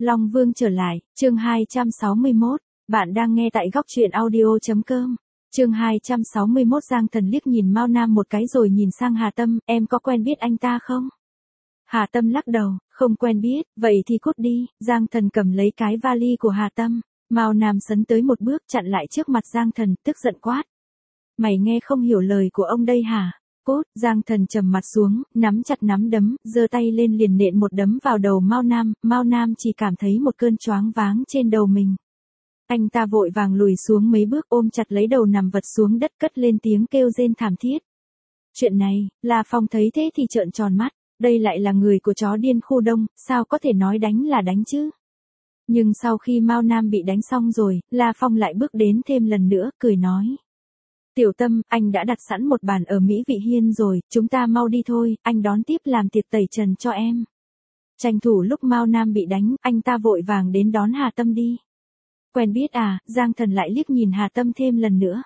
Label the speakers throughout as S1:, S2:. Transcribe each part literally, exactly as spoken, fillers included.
S1: Long Vương trở lại, chương hai trăm sáu mươi mốt, bạn đang nghe tại góc truyện audio.com. Chương hai trăm sáu mươi mốt Giang Thần liếc nhìn Mao Nam một cái rồi nhìn sang Hà Tâm, em có quen biết anh ta không? Hà Tâm lắc đầu, không quen biết, vậy thì cút đi. Giang Thần cầm lấy cái vali của Hà Tâm, Mao Nam sấn tới một bước chặn lại trước mặt Giang Thần, tức giận quát. Mày nghe không hiểu lời của ông đây hả? Cút. Giang Thần trầm mặt xuống, nắm chặt nắm đấm, giơ tay lên liền nện một đấm vào đầu Mao Nam, Mao Nam chỉ cảm thấy một cơn choáng váng trên đầu mình. Anh ta vội vàng lùi xuống mấy bước ôm chặt lấy đầu nằm vật xuống đất cất lên tiếng kêu rên thảm thiết. Chuyện này, La Phong thấy thế thì trợn tròn mắt, đây lại là người của chó điên khu đông, sao có thể nói đánh là đánh chứ? Nhưng sau khi Mao Nam bị đánh xong rồi, La Phong lại bước đến thêm lần nữa, cười nói. Tiểu Tâm, anh đã đặt sẵn một bàn ở Mỹ Vị Hiên rồi, chúng ta mau đi thôi, anh đón tiếp làm tiệc tẩy trần cho em. Tranh thủ lúc Mao Nam bị đánh, anh ta vội vàng đến đón Hà Tâm đi. Quen biết à? Giang Thần lại liếc nhìn Hà Tâm thêm lần nữa.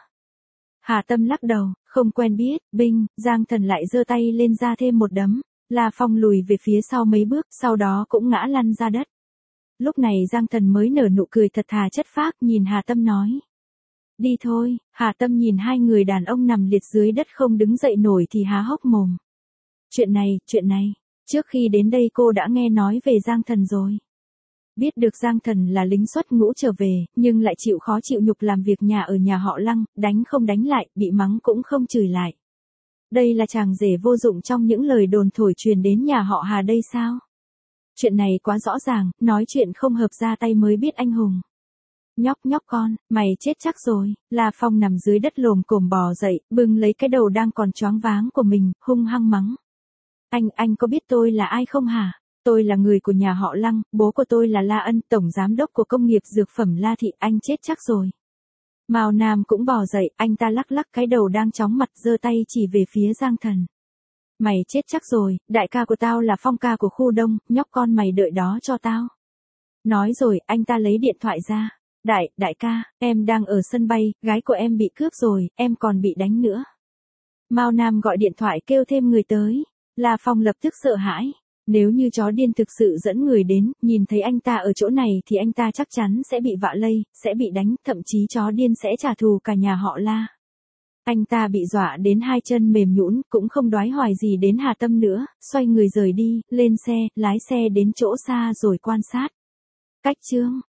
S1: Hà Tâm lắc đầu, không quen biết. Binh. Giang Thần lại giơ tay lên ra thêm một đấm. La Phong lùi về phía sau mấy bước, sau đó cũng ngã lăn ra đất. Lúc này Giang Thần mới nở nụ cười thật thà chất phác nhìn Hà Tâm nói. Đi thôi. Hà Tâm nhìn hai người đàn ông nằm liệt dưới đất không đứng dậy nổi thì há hốc mồm. Chuyện này, chuyện này, trước khi đến đây cô đã nghe nói về Giang Thần rồi. Biết được Giang Thần là lính xuất ngũ trở về, nhưng lại chịu khó chịu nhục làm việc nhà ở nhà họ Lăng, đánh không đánh lại, bị mắng cũng không chửi lại. Đây là chàng rể vô dụng trong những lời đồn thổi truyền đến nhà họ Hà đây sao? Chuyện này quá rõ ràng, nói chuyện không hợp ra tay mới biết anh hùng. Nhóc nhóc con, mày chết chắc rồi. La Phong nằm dưới đất lồm cồm bò dậy, bưng lấy cái đầu đang còn choáng váng của mình, hung hăng mắng. Anh, anh có biết tôi là ai không hả? Tôi là người của nhà họ Lăng, bố của tôi là La Ân, tổng giám đốc của công nghiệp dược phẩm La Thị, anh chết chắc rồi. Mao Nam cũng bò dậy, anh ta lắc lắc cái đầu đang chóng mặt giơ tay chỉ về phía Giang Thần. Mày chết chắc rồi, đại ca của tao là Phong ca của khu đông, nhóc con mày đợi đó cho tao. Nói rồi, anh ta lấy điện thoại ra. Đại, đại ca, em đang ở sân bay, gái của em bị cướp rồi, em còn bị đánh nữa. Mao Nam gọi điện thoại kêu thêm người tới. La Phong lập tức sợ hãi. Nếu như chó điên thực sự dẫn người đến, nhìn thấy anh ta ở chỗ này thì anh ta chắc chắn sẽ bị vạ lây, sẽ bị đánh, thậm chí chó điên sẽ trả thù cả nhà họ La. Anh ta bị dọa đến hai chân mềm nhũn, cũng không đoái hoài gì đến Hà Tâm nữa, xoay người rời đi, lên xe, lái xe đến chỗ xa rồi quan sát. Cách chương